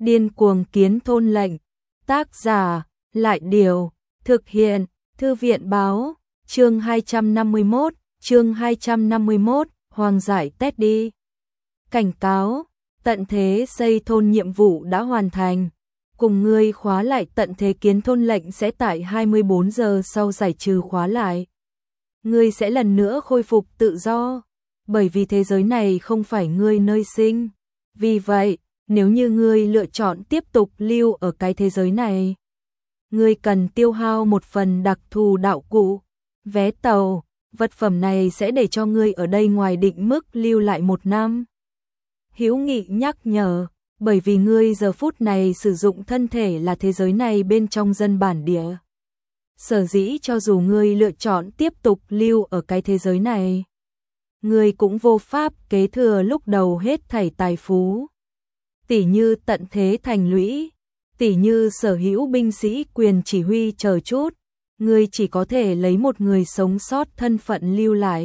Điên cuồng kiến thôn lệnh. Tác giả, Lại Điều. Thực hiện, Thư viện Báo. Chương 251, Hoàng giải Teddy. Cảnh cáo, tận thế xây thôn nhiệm vụ đã hoàn thành. Cùng ngươi khóa lại tận thế kiến thôn lệnh sẽ tại 24 giờ sau giải trừ khóa lại. Ngươi sẽ lần nữa khôi phục tự do, bởi vì thế giới này không phải ngươi nơi sinh. Vì vậy, nếu như ngươi lựa chọn tiếp tục lưu ở cái thế giới này, ngươi cần tiêu hao một phần đặc thù đạo cụ, vé tàu, vật phẩm này sẽ để cho ngươi ở đây ngoài định mức lưu lại 1 năm. Hữu Nghị nhắc nhở, bởi vì ngươi giờ phút này sử dụng thân thể là thế giới này bên trong dân bản địa. Sở dĩ cho dù ngươi lựa chọn tiếp tục lưu ở cái thế giới này, ngươi cũng vô pháp kế thừa lúc đầu hết thảy tài phú. Tỉ như tận thế thành lũy, tỉ như sở hữu binh sĩ quyền chỉ huy chờ chút, ngươi chỉ có thể lấy một người sống sót thân phận lưu lại.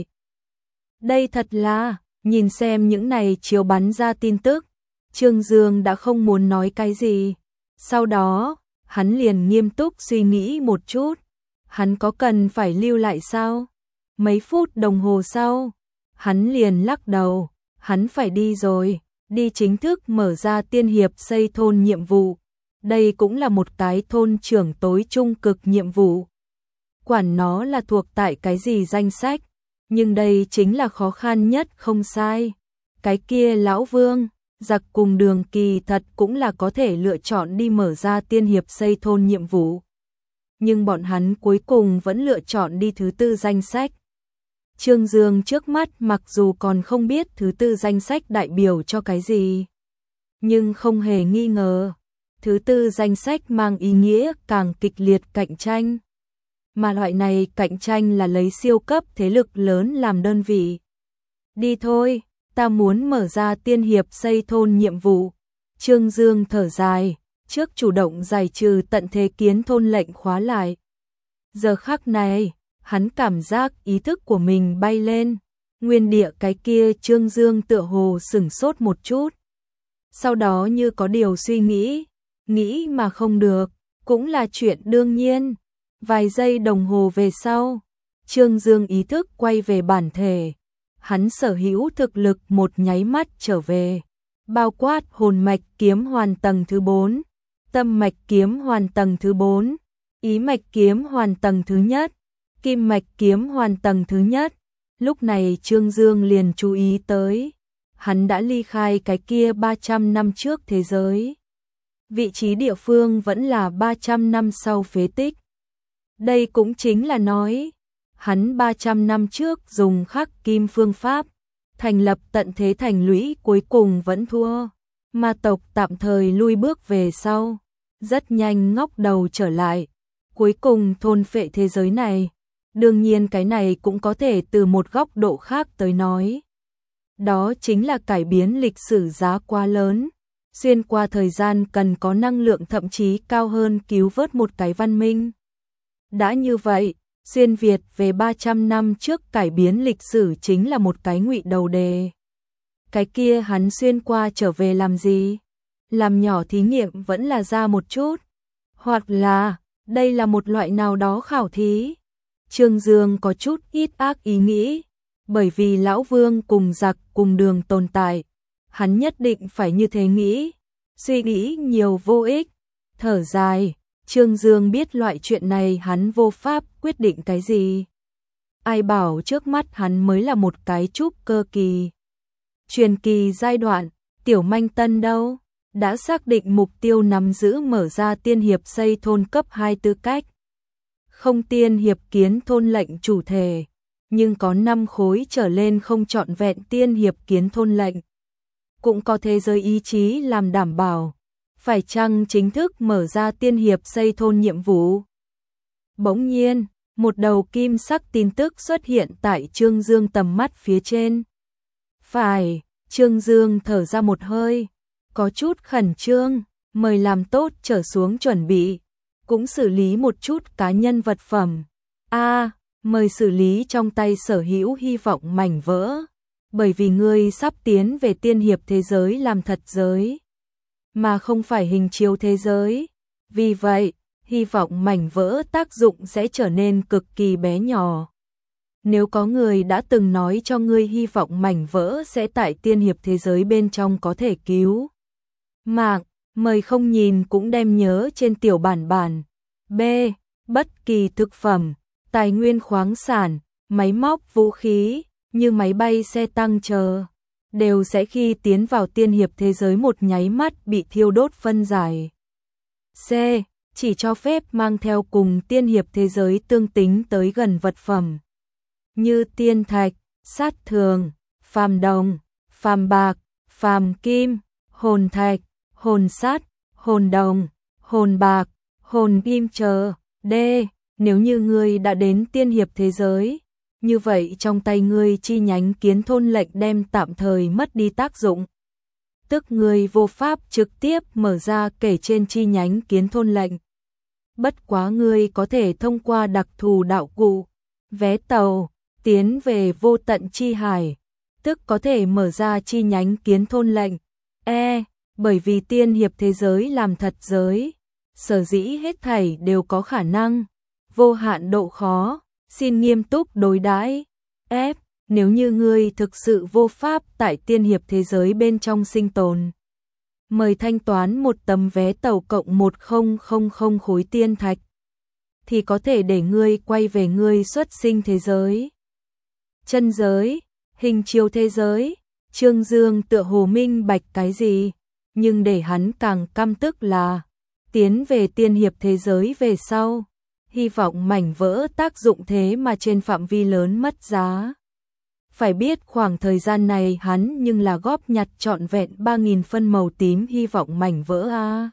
Đây thật là, nhìn xem những này chiếu bắn ra tin tức, Trương Dương đã không muốn nói cái gì. Sau đó, hắn liền nghiêm túc suy nghĩ một chút. Hắn có cần phải lưu lại sao? Mấy phút đồng hồ sau, hắn liền lắc đầu, hắn phải đi rồi, đi chính thức mở ra tiên hiệp xây thôn nhiệm vụ. Đây cũng là một cái thôn trưởng tối trung cực nhiệm vụ. Quản nó là thuộc tại cái gì danh sách, nhưng đây chính là khó khăn nhất không sai. Cái kia lão Vương, giặc cùng Đường kỳ thật cũng là có thể lựa chọn đi mở ra tiên hiệp xây thôn nhiệm vụ. Nhưng bọn hắn cuối cùng vẫn lựa chọn đi thứ 4 danh sách. Trương Dương trước mắt mặc dù còn không biết thứ 4 danh sách đại biểu cho cái gì, nhưng không hề nghi ngờ, thứ 4 danh sách mang ý nghĩa càng kịch liệt cạnh tranh. Mà loại này cạnh tranh là lấy siêu cấp thế lực lớn làm đơn vị. Đi thôi, ta muốn mở ra tiên hiệp xây thôn nhiệm vụ. Trương Dương thở dài, trước chủ động giải trừ tận thế kiến thôn lệnh khóa lại. Giờ khắc này, hắn cảm giác ý thức của mình bay lên. Nguyên địa cái kia Trương Dương tựa hồ sửng sốt một chút. Sau đó như có điều suy nghĩ mà không được, cũng là chuyện đương nhiên. Vài giây đồng hồ về sau, Trương Dương ý thức quay về bản thể. Hắn sở hữu thực lực một nháy mắt trở về, bao quát hồn mạch kiếm hoàn tầng thứ 4, tâm mạch kiếm hoàn tầng thứ 4, ý mạch kiếm hoàn tầng thứ nhất, kim mạch kiếm hoàn tầng thứ nhất. Lúc này Trương Dương liền chú ý tới, hắn đã ly khai cái kia 300 năm trước thế giới. Vị trí địa phương vẫn là 300 năm sau phế tích. Đây cũng chính là nói, hắn 300 năm trước dùng khắc kim phương pháp, thành lập tận thế thành lũy cuối cùng vẫn thua. Ma tộc tạm thời lui bước về sau, rất nhanh ngóc đầu trở lại, cuối cùng thôn phệ thế giới này. Đương nhiên cái này cũng có thể từ một góc độ khác tới nói. Đó chính là cải biến lịch sử giá quá lớn. Xuyên qua thời gian cần có năng lượng thậm chí cao hơn cứu vớt một cái văn minh. Đã như vậy, xuyên Việt về 300 năm trước cải biến lịch sử chính là một cái ngụy đầu đề. Cái kia hắn xuyên qua trở về làm gì? Làm nhỏ thí nghiệm vẫn là ra một chút. Hoặc là, đây là một loại nào đó khảo thí. Trương Dương có chút ít ác ý nghĩ. Bởi vì Lão Vương cùng giặc cùng Đường tồn tại, hắn nhất định phải như thế nghĩ. Suy nghĩ nhiều vô ích. Thở dài, Trương Dương biết loại chuyện này hắn vô pháp quyết định cái gì. Ai bảo trước mắt hắn mới là một cái trúc cơ kỳ. Truyền kỳ giai đoạn, Tiểu Manh Tân đâu? Đã xác định mục tiêu nắm giữ mở ra tiên hiệp xây thôn cấp 2 tư cách. Không tiên hiệp kiến thôn lệnh chủ thể, nhưng có 5 khối trở lên không trọn vẹn tiên hiệp kiến thôn lệnh. Cũng có thế giới ý chí làm đảm bảo. Phải chăng chính thức mở ra tiên hiệp xây thôn nhiệm vụ? Bỗng nhiên, một đầu kim sắc tin tức xuất hiện tại Trương Dương tầm mắt phía trên. Phải, Trương Dương thở ra một hơi, có chút khẩn trương, mời làm tốt trở xuống chuẩn bị, cũng xử lý một chút cá nhân vật phẩm. Mời xử lý trong tay sở hữu hy vọng mảnh vỡ, bởi vì ngươi sắp tiến về tiên hiệp thế giới làm thật giới. mà không phải hình chiếu thế giới. Vì vậy, hy vọng mảnh vỡ tác dụng sẽ trở nên cực kỳ bé nhỏ. Nếu có người đã từng nói cho ngươi hy vọng mảnh vỡ sẽ tại tiên hiệp thế giới bên trong có thể cứu mạng, mời không nhìn cũng đem nhớ trên tiểu bản bản. B. Bất kỳ thực phẩm, tài nguyên khoáng sản, máy móc, vũ khí, như máy bay, xe tăng chờ, đều sẽ khi tiến vào tiên hiệp thế giới một nháy mắt bị thiêu đốt phân giải. C. Chỉ cho phép mang theo cùng tiên hiệp thế giới tương tính tới gần vật phẩm, như tiên thạch, sát thường, phàm đồng, phàm bạc, phàm kim, hồn thạch, hồn sắt, hồn đồng, hồn bạc, hồn kim chờ. D. Nếu như ngươi đã đến tiên hiệp thế giới, như vậy trong tay ngươi chi nhánh kiến thôn lệnh đem tạm thời mất đi tác dụng. Tức ngươi vô pháp trực tiếp mở ra kể trên chi nhánh kiến thôn lệnh. Bất quá ngươi có thể thông qua đặc thù đạo cụ, vé tàu, tiến về vô tận chi hải, tức có thể mở ra chi nhánh kiến thôn lệnh. E. Bởi vì tiên hiệp thế giới làm thật giới, sở dĩ hết thảy đều có khả năng, vô hạn độ khó, xin nghiêm túc đối đãi. F. Nếu như ngươi thực sự vô pháp tại tiên hiệp thế giới bên trong sinh tồn, mời thanh toán một tấm vé tàu cộng 1000 khối tiên thạch, thì có thể để ngươi quay về ngươi xuất sinh thế giới. Chân giới, hình chiếu thế giới, Trương Dương tựa hồ minh bạch cái gì, nhưng để hắn càng căm tức là tiến về tiên hiệp thế giới về sau, hy vọng mảnh vỡ tác dụng thế mà trên phạm vi lớn mất giá. Phải biết khoảng thời gian này hắn nhưng là góp nhặt trọn vẹn 3000 phân màu tím hy vọng mảnh vỡ a.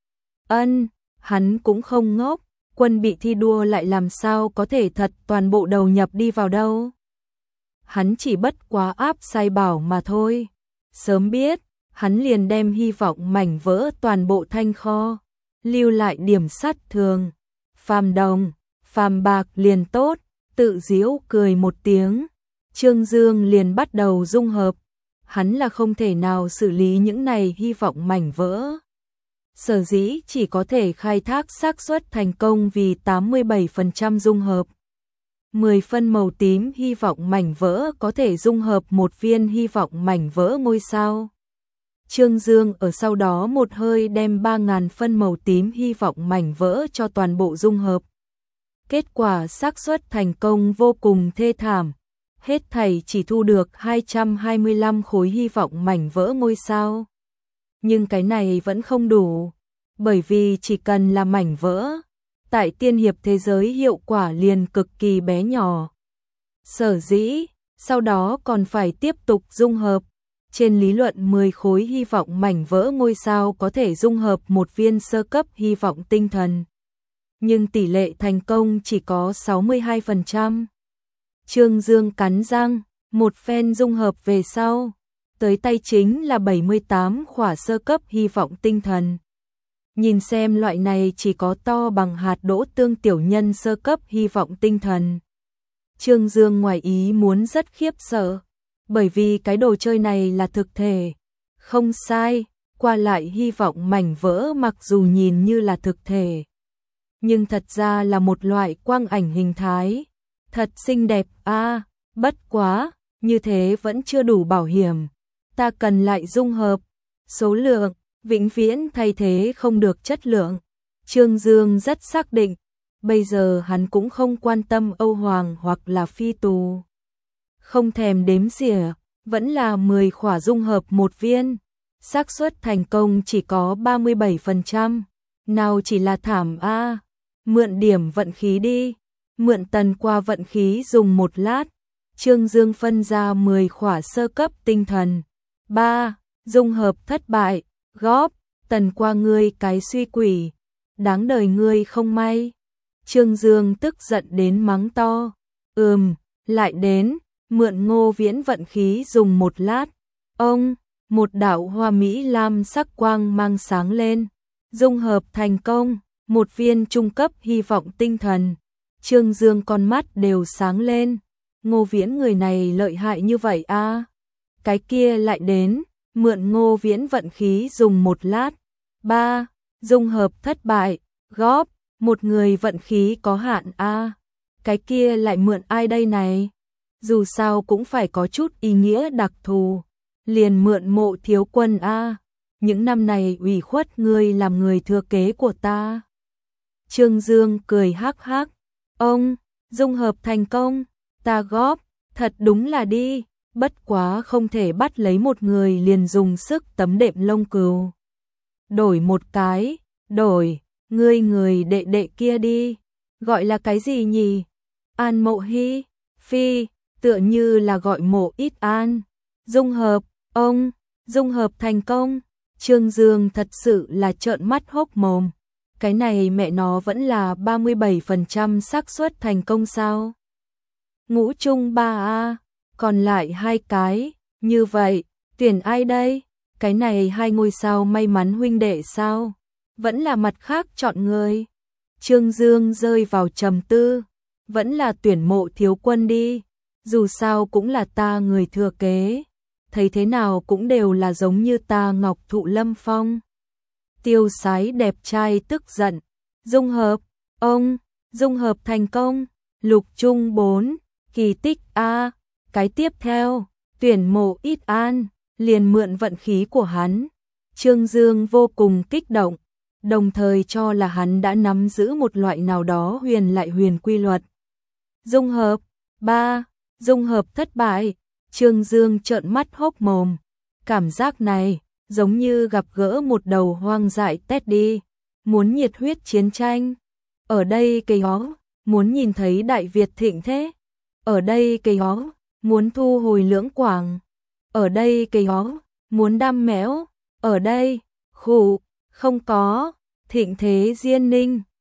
Hắn cũng không ngốc, quân bị thi đua lại làm sao có thể thật toàn bộ đầu nhập đi vào đâu. Hắn chỉ bất quá áp sai bảo mà thôi. Sớm biết, hắn liền đem hy vọng mảnh vỡ toàn bộ thanh kho, lưu lại điểm sát thường, phàm đồng, phàm bạc liền tốt, tự giễu cười một tiếng. Trương Dương liền bắt đầu dung hợp, hắn là không thể nào xử lý những này hy vọng mảnh vỡ. Sở dĩ chỉ có thể khai thác xác suất thành công vì 87% dung hợp. 10 phân màu tím hy vọng mảnh vỡ có thể dung hợp một viên hy vọng mảnh vỡ ngôi sao. Trương Dương ở sau đó một hơi đem 3000 phân màu tím hy vọng mảnh vỡ cho toàn bộ dung hợp. Kết quả xác suất thành công vô cùng thê thảm. Hết thảy chỉ thu được 225 khối hy vọng mảnh vỡ ngôi sao. Nhưng cái này vẫn không đủ, bởi vì chỉ cần là mảnh vỡ, tại tiên hiệp thế giới hiệu quả liền cực kỳ bé nhỏ. Sở dĩ, sau đó còn phải tiếp tục dung hợp. Trên lý luận 10 khối hy vọng mảnh vỡ ngôi sao có thể dung hợp một viên sơ cấp hy vọng tinh thần. Nhưng tỷ lệ thành công chỉ có 62%. Trương Dương cắn răng, một phen dung hợp về sau, tới tay chính là 78 khỏa sơ cấp hy vọng tinh thần. Nhìn xem loại này chỉ có to bằng hạt đỗ tương tiểu nhân sơ cấp hy vọng tinh thần. Trương Dương ngoài ý muốn rất khiếp sợ, bởi vì cái đồ chơi này là thực thể. Không sai, qua lại hy vọng mảnh vỡ mặc dù nhìn như là thực thể, nhưng thật ra là một loại quang ảnh hình thái. Thật xinh đẹp a, bất quá, như thế vẫn chưa đủ bảo hiểm. Ta cần lại dung hợp, số lượng, vĩnh viễn thay thế không được chất lượng. Trương Dương rất xác định, bây giờ hắn cũng không quan tâm Âu Hoàng hoặc là phi tù. Không thèm đếm xỉa, vẫn là 10 khỏa dung hợp một viên. Xác suất thành công chỉ có 37%. Nào chỉ là thảm a, mượn điểm vận khí đi. Mượn tần qua vận khí dùng một lát. Trương Dương phân ra 10 khỏa sơ cấp tinh thần. 3. Dung hợp thất bại. Góp, tần qua ngươi cái suy quỷ. Đáng đời ngươi không may. Trương Dương tức giận đến mắng to. Lại đến, mượn Ngô Viễn vận khí dùng một lát. Một đạo hoa mỹ lam sắc quang mang sáng lên. Dung hợp thành công, một viên trung cấp hy vọng tinh thần. Trương Dương con mắt đều sáng lên. Ngô Viễn người này lợi hại như vậy a. Cái kia lại đến, mượn Ngô Viễn vận khí dùng một lát. 3. Dung hợp thất bại, góp, một người vận khí có hạn a. Cái kia lại mượn ai đây này? Dù sao cũng phải có chút ý nghĩa đặc thù, liền mượn Mộ thiếu quân a. Những năm này ủy khuất ngươi làm người thừa kế của ta. Trương Dương cười hắc hắc, ông, dung hợp thành công, ta góp, thật đúng là đi, bất quá không thể bắt lấy một người liền dùng sức tấm đệm lông cừu. Đổi một cái, đổi, ngươi người đệ đệ kia đi, gọi là cái gì nhỉ? An Mộ Hy, phi, tựa như là gọi Mộ Ít An. Dung hợp, ông, dung hợp thành công. Trương Dương thật sự là trợn mắt hốc mồm. Cái này mẹ nó vẫn là 37% xác suất thành công sao? Ngũ chung 3A, còn lại 2 cái, như vậy, tuyển ai đây? Cái này 2 ngôi sao may mắn huynh đệ sao? Vẫn là mặt khác chọn người. Trương Dương rơi vào trầm tư, vẫn là tuyển Mộ thiếu quân đi, dù sao cũng là ta người thừa kế, thấy thế nào cũng đều là giống như ta Ngọc Thụ Lâm Phong. Tiêu Sái đẹp trai tức giận, dung hợp, ông, dung hợp thành công, lục chung 4, kỳ tích a. Cái tiếp theo, tuyển Mộ Ít An, liền mượn vận khí của hắn. Trương Dương vô cùng kích động, đồng thời cho là hắn đã nắm giữ một loại nào đó huyền lại huyền quy luật. Dung hợp, 3, dung hợp thất bại, Trương Dương trợn mắt hốc mồm, cảm giác này giống như gặp gỡ một đầu hoang dại Teddy, muốn nhiệt huyết chiến tranh. Ở đây cây ó, muốn nhìn thấy Đại Việt thịnh thế. Ở đây cây ó, muốn thu hồi Lưỡng Quảng. Ở đây cây ó, muốn đam mẽo. Ở đây, khụ, không có, thịnh thế Diên Ninh.